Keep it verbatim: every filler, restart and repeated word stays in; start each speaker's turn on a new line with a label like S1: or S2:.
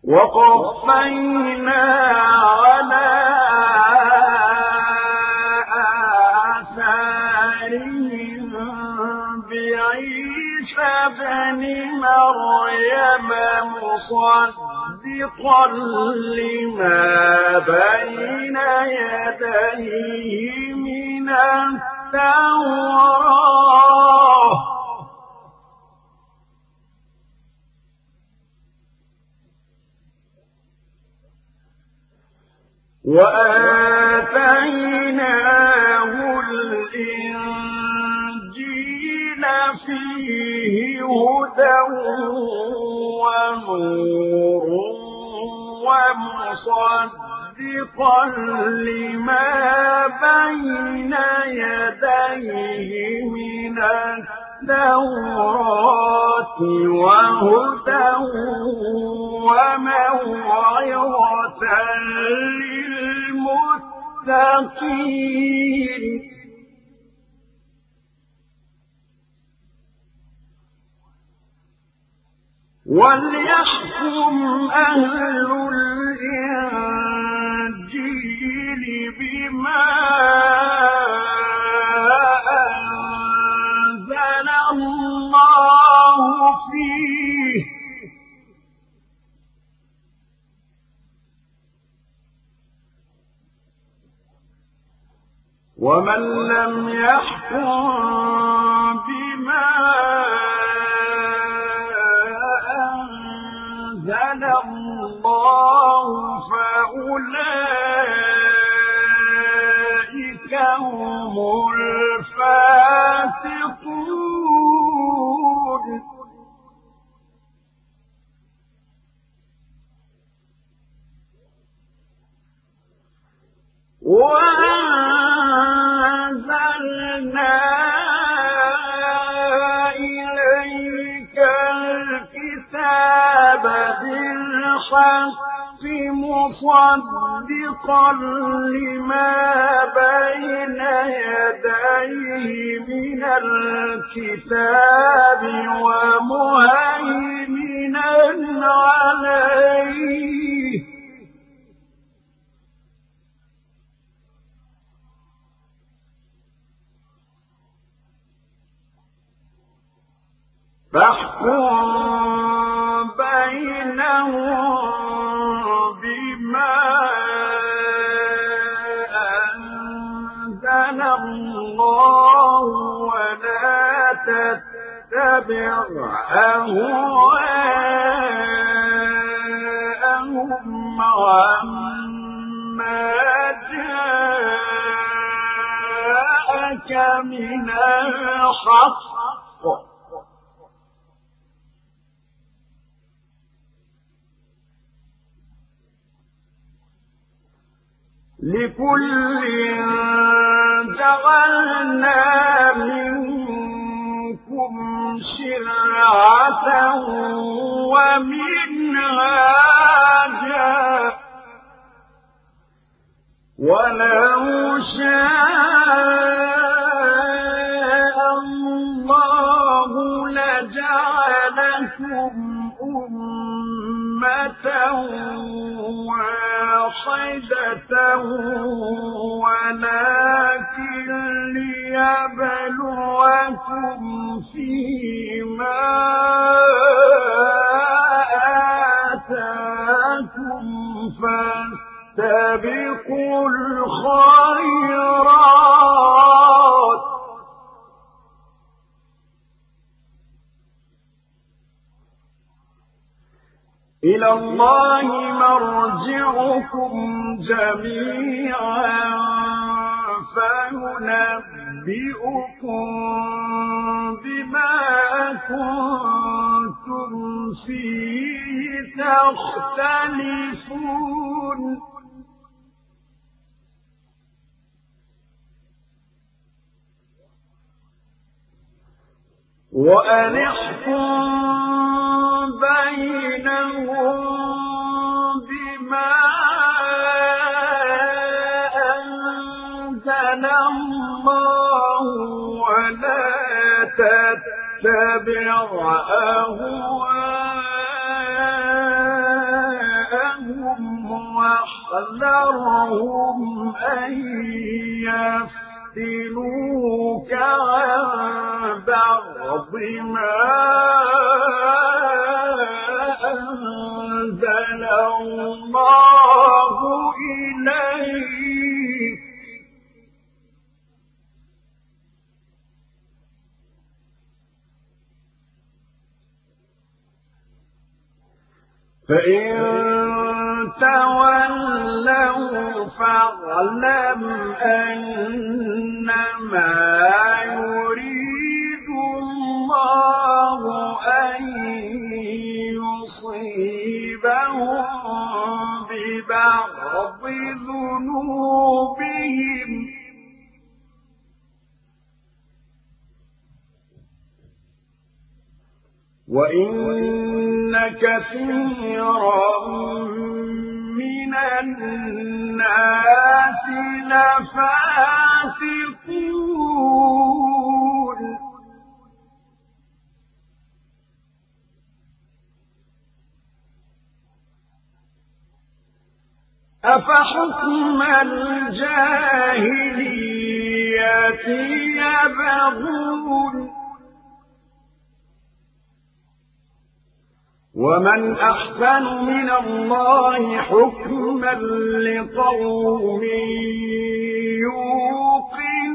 S1: وقفينا على آثارهم بعيسى ابن مريم مصدقا لما بين يديه من التوراة وآتيناه الإنجيل فيه هدى ونور ومصدقا لما بين يديه من التوراة وهدى وموعظة للمتقين وليحكم أهل الإنجيل بما أنزل الله فيه ومن لم يحكم بما أنزل الله فأولئك هم الفاسقون وأنزلنا إليك الكتاب بالحق مصدقا لما بين يديه من الكتاب ومهيمنا عليه فاحكم بينهم بما أنزل الله ولا تتبع أهواءهم عما جاءك من الحق لكل جعلنا منكم شرعة ومنهاجا ولو شاء الله لجعلكم أمة واحدة ولكن ليبلوكم فيما آتاكم فاستبقوا الخيرات إلى الله مرجعكم جميعا فينبئكم بما كنتم فيه تختلفون وأن احكم بينهم بما أنزل الله ولا تتبع أهواءهم فاحذرهم أن يفتنوك عن بعض ما أنزل الله إليك فإن تولوا فاعلم أنما يريد الله أن يصيبهم ببعض ذنوبهم وإن كثيرا من الناس لفاسقون أفحكم الجاهلية يبغون ومن أحسن من الله حكما لقوم يوقنون